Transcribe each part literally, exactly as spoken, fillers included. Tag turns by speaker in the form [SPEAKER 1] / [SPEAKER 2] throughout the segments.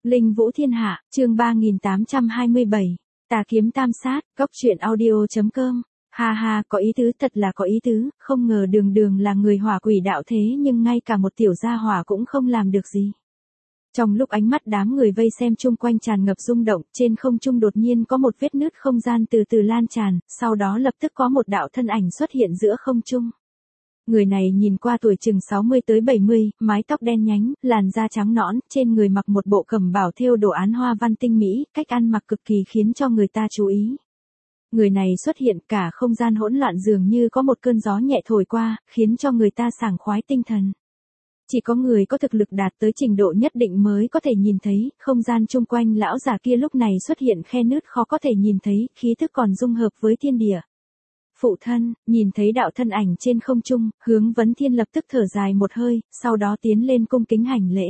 [SPEAKER 1] Linh Vũ Thiên Hạ, chương ba nghìn tám trăm hai mươi bảy. Tà kiếm tam sát, góc truyện audio.com. Ha ha, có ý tứ, thật là có ý tứ, không ngờ đường đường là người hỏa quỷ đạo thế nhưng ngay cả một tiểu gia hỏa cũng không làm được gì. Trong lúc ánh mắt đám người vây xem chung quanh tràn ngập rung động, trên không trung đột nhiên có một vết nứt không gian từ từ lan tràn, sau đó lập tức có một đạo thân ảnh xuất hiện giữa không trung. Người này nhìn qua tuổi chừng sáu mươi tới bảy mươi, mái tóc đen nhánh, làn da trắng nõn, trên người mặc một bộ cẩm bào thêu đồ án hoa văn tinh mỹ, cách ăn mặc cực kỳ khiến cho người ta chú ý. Người này xuất hiện cả không gian hỗn loạn dường như có một cơn gió nhẹ thổi qua, khiến cho người ta sảng khoái tinh thần. Chỉ có người có thực lực đạt tới trình độ nhất định mới có thể nhìn thấy, không gian chung quanh lão già kia lúc này xuất hiện khe nứt khó có thể nhìn thấy, khí thức còn dung hợp với thiên địa. Phụ thân, nhìn thấy đạo thân ảnh trên không trung, Hướng Vấn Thiên lập tức thở dài một hơi, sau đó tiến lên cung kính hành lễ.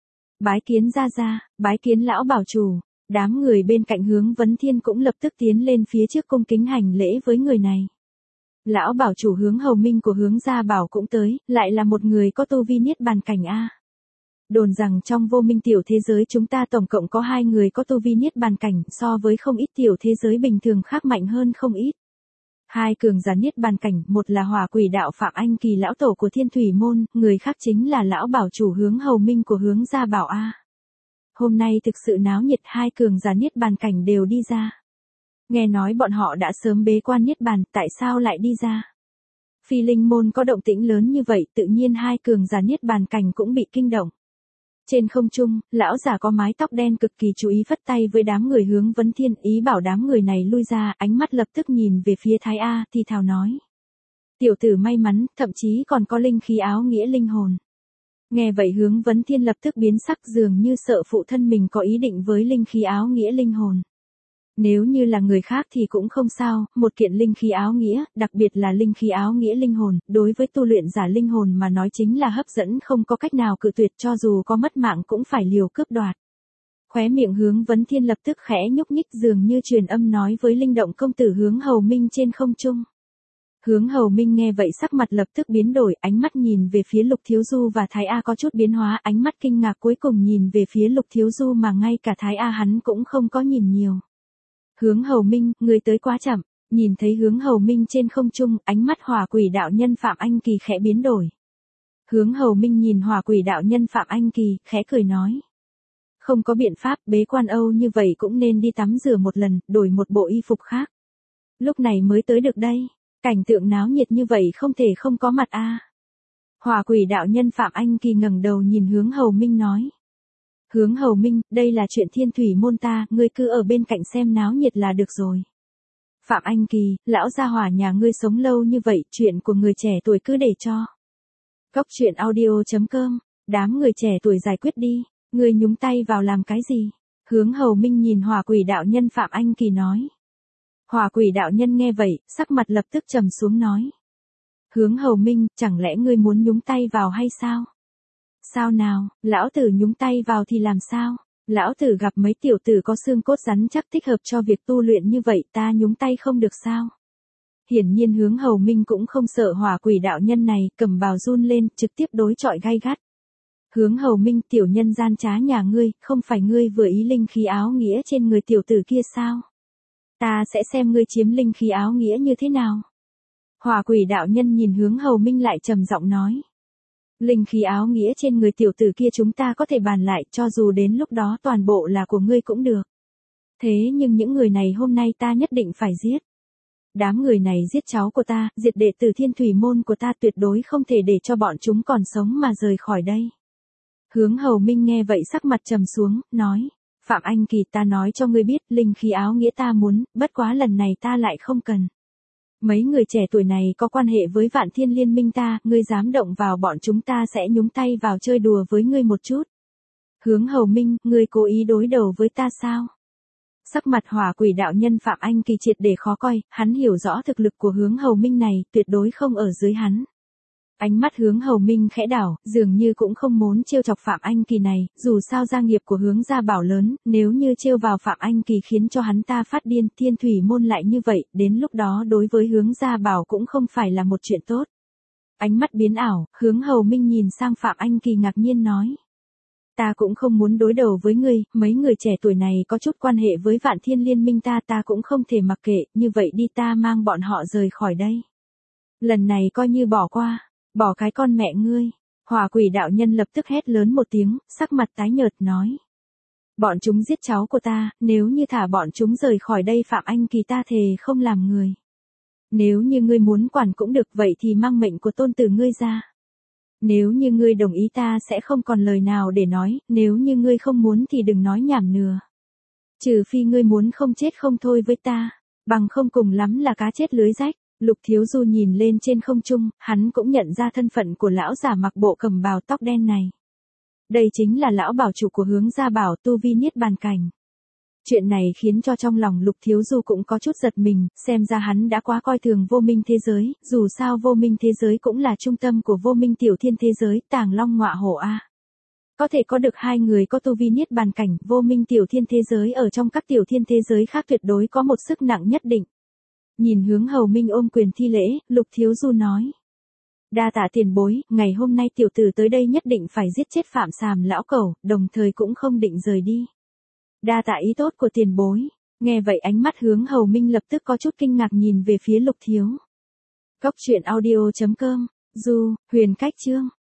[SPEAKER 1] Bái kiến gia gia, bái kiến lão bảo chủ. Đám người bên cạnh Hướng Vấn Thiên cũng lập tức tiến lên phía trước cung kính hành lễ với người này. Lão bảo chủ Hướng Hầu Minh của Hướng gia bảo cũng tới, lại là một người có tu vi niết bàn cảnh a. Đồn rằng trong vô minh tiểu thế giới chúng ta tổng cộng có hai người có tu vi niết bàn cảnh, so với không ít tiểu thế giới bình thường khác mạnh hơn không ít. Hai cường giả niết bàn cảnh, một là hỏa quỷ đạo Phạm Anh Kỳ lão tổ của Thiên Thủy Môn, người khác chính là lão bảo chủ Hướng Hầu Minh của Hướng gia bảo a. Hôm nay thực sự náo nhiệt, hai cường giả niết bàn cảnh đều đi ra. Nghe nói bọn họ đã sớm bế quan niết bàn, tại sao lại đi ra? Phi Linh Môn có động tĩnh lớn như vậy, tự nhiên hai cường giả niết bàn cảnh cũng bị kinh động. Trên không trung, lão giả có mái tóc đen cực kỳ chú ý phất tay với đám người Hướng Vấn Thiên, ý bảo đám người này lui ra, ánh mắt lập tức nhìn về phía Thái A, thì thào nói. Tiểu tử may mắn, thậm chí còn có linh khí áo nghĩa linh hồn. Nghe vậy Hướng Vấn Thiên lập tức biến sắc, dường như sợ phụ thân mình có ý định với linh khí áo nghĩa linh hồn. Nếu như là người khác thì cũng không sao, một kiện linh khí áo nghĩa, đặc biệt là linh khí áo nghĩa linh hồn, đối với tu luyện giả linh hồn mà nói chính là hấp dẫn, không có cách nào cự tuyệt, cho dù có mất mạng cũng phải liều cướp đoạt. Khóe miệng Hướng Vấn Thiên lập tức khẽ nhúc nhích, dường như truyền âm nói với linh động công tử Hướng Hầu Minh trên không trung. Hướng Hầu Minh nghe vậy sắc mặt lập tức biến đổi, ánh mắt nhìn về phía Lục Thiếu Du và Thái A có chút biến hóa, ánh mắt kinh ngạc cuối cùng nhìn về phía Lục Thiếu Du mà ngay cả Thái A hắn cũng không có nhìn nhiều. Hướng Hầu Minh, người tới quá chậm. Nhìn thấy Hướng Hầu Minh trên không trung, ánh mắt hỏa quỷ đạo nhân Phạm Anh Kỳ khẽ biến đổi. Hướng Hầu Minh nhìn hỏa quỷ đạo nhân Phạm Anh Kỳ, khẽ cười nói. Không có biện pháp, bế quan Âu như vậy cũng nên đi tắm rửa một lần, đổi một bộ y phục khác. Lúc này mới tới được đây. Cảnh tượng náo nhiệt như vậy không thể không có mặt a. À. Hỏa quỷ đạo nhân Phạm Anh Kỳ ngẩng đầu nhìn Hướng Hầu Minh nói. Hướng Hầu Minh, đây là chuyện Thiên Thủy Môn ta, ngươi cứ ở bên cạnh xem náo nhiệt là được rồi. Phạm Anh Kỳ, lão gia hỏa nhà ngươi sống lâu như vậy, chuyện của người trẻ tuổi cứ để cho. Góc truyện audio.com, đám người trẻ tuổi giải quyết đi, ngươi nhúng tay vào làm cái gì? Hướng Hầu Minh nhìn hỏa quỷ đạo nhân Phạm Anh Kỳ nói. Hỏa quỷ đạo nhân nghe vậy, sắc mặt lập tức trầm xuống nói. Hướng Hầu Minh, chẳng lẽ ngươi muốn nhúng tay vào hay sao? Sao nào, lão tử nhúng tay vào thì làm sao? Lão tử gặp mấy tiểu tử có xương cốt rắn chắc thích hợp cho việc tu luyện như vậy, ta nhúng tay không được sao? Hiển nhiên Hướng Hầu Minh cũng không sợ hỏa quỷ đạo nhân này, cầm bào run lên, trực tiếp đối chọi gay gắt. Hướng Hầu Minh, tiểu nhân gian trá nhà ngươi, không phải ngươi vừa ý linh khí áo nghĩa trên người tiểu tử kia sao? Ta sẽ xem ngươi chiếm linh khí áo nghĩa như thế nào. Hỏa quỷ đạo nhân nhìn Hướng Hầu Minh lại trầm giọng nói. Linh khí áo nghĩa trên người tiểu tử kia chúng ta có thể bàn lại, cho dù đến lúc đó toàn bộ là của ngươi cũng được. Thế nhưng những người này hôm nay ta nhất định phải giết. Đám người này giết cháu của ta, diệt đệ tử Thiên Thủy Môn của ta, tuyệt đối không thể để cho bọn chúng còn sống mà rời khỏi đây. Hướng Hầu Minh nghe vậy sắc mặt trầm xuống, nói. Phạm Anh Kỳ, ta nói cho ngươi biết, linh khí áo nghĩa ta muốn, bất quá lần này ta lại không cần. Mấy người trẻ tuổi này có quan hệ với Vạn Thiên Liên Minh ta, ngươi dám động vào bọn chúng ta sẽ nhúng tay vào chơi đùa với ngươi một chút. Hướng Hầu Minh, ngươi cố ý đối đầu với ta sao? Sắc mặt hỏa quỷ đạo nhân Phạm Anh Kỳ triệt để khó coi, hắn hiểu rõ thực lực của Hướng Hầu Minh này, tuyệt đối không ở dưới hắn. Ánh mắt Hướng Hầu Minh khẽ đảo, dường như cũng không muốn trêu chọc Phạm Anh Kỳ này, dù sao gia nghiệp của Hướng gia bảo lớn, nếu như trêu vào Phạm Anh Kỳ khiến cho hắn ta phát điên, Thiên Thủy Môn lại như vậy, đến lúc đó đối với Hướng gia bảo cũng không phải là một chuyện tốt. Ánh mắt biến ảo, Hướng Hầu Minh nhìn sang Phạm Anh Kỳ ngạc nhiên nói. Ta cũng không muốn đối đầu với ngươi, mấy người trẻ tuổi này có chút quan hệ với Vạn Thiên Liên Minh ta ta cũng không thể mặc kệ, như vậy đi ta mang bọn họ rời khỏi đây. Lần này coi như bỏ qua, bỏ cái con mẹ ngươi. Hỏa quỷ đạo nhân lập tức hét lớn một tiếng, sắc mặt tái nhợt nói. Bọn chúng giết cháu của ta, nếu như thả bọn chúng rời khỏi đây Phạm Anh Kỳ ta thề không làm người. Nếu như ngươi muốn quản cũng được vậy thì mang mệnh của tôn tử ngươi ra. Nếu như ngươi đồng ý ta sẽ không còn lời nào để nói, nếu như ngươi không muốn thì đừng nói nhảm nừa. Trừ phi ngươi muốn không chết không thôi với ta, bằng không cùng lắm là cá chết lưới rách. Lục Thiếu Du nhìn lên trên không trung, hắn cũng nhận ra thân phận của lão giả mặc bộ cẩm bào tóc đen này. Đây chính là lão bảo chủ của Hướng Gia Bảo tu vi niết bàn cảnh. Chuyện này khiến cho trong lòng Lục Thiếu Du cũng có chút giật mình, xem ra hắn đã quá coi thường vô minh thế giới, dù sao vô minh thế giới cũng là trung tâm của vô minh tiểu thiên thế giới, Tàng Long Ngọa Hổ a. Có thể có được hai người có tu vi niết bàn cảnh, vô minh tiểu thiên thế giới ở trong các tiểu thiên thế giới khác tuyệt đối có một sức nặng nhất định. Nhìn Hướng Hầu Minh ôm quyền thi lễ, Lục Thiếu Du nói. Đa tạ tiền bối, ngày hôm nay tiểu tử tới đây nhất định phải giết chết Phạm Sàm lão cẩu, đồng thời cũng không định rời đi. Đa tạ ý tốt của tiền bối. Nghe vậy ánh mắt Hướng Hầu Minh lập tức có chút kinh ngạc nhìn về phía Lục Thiếu. Cốc truyện audio chấm com, Du, Huyền Cách Chương.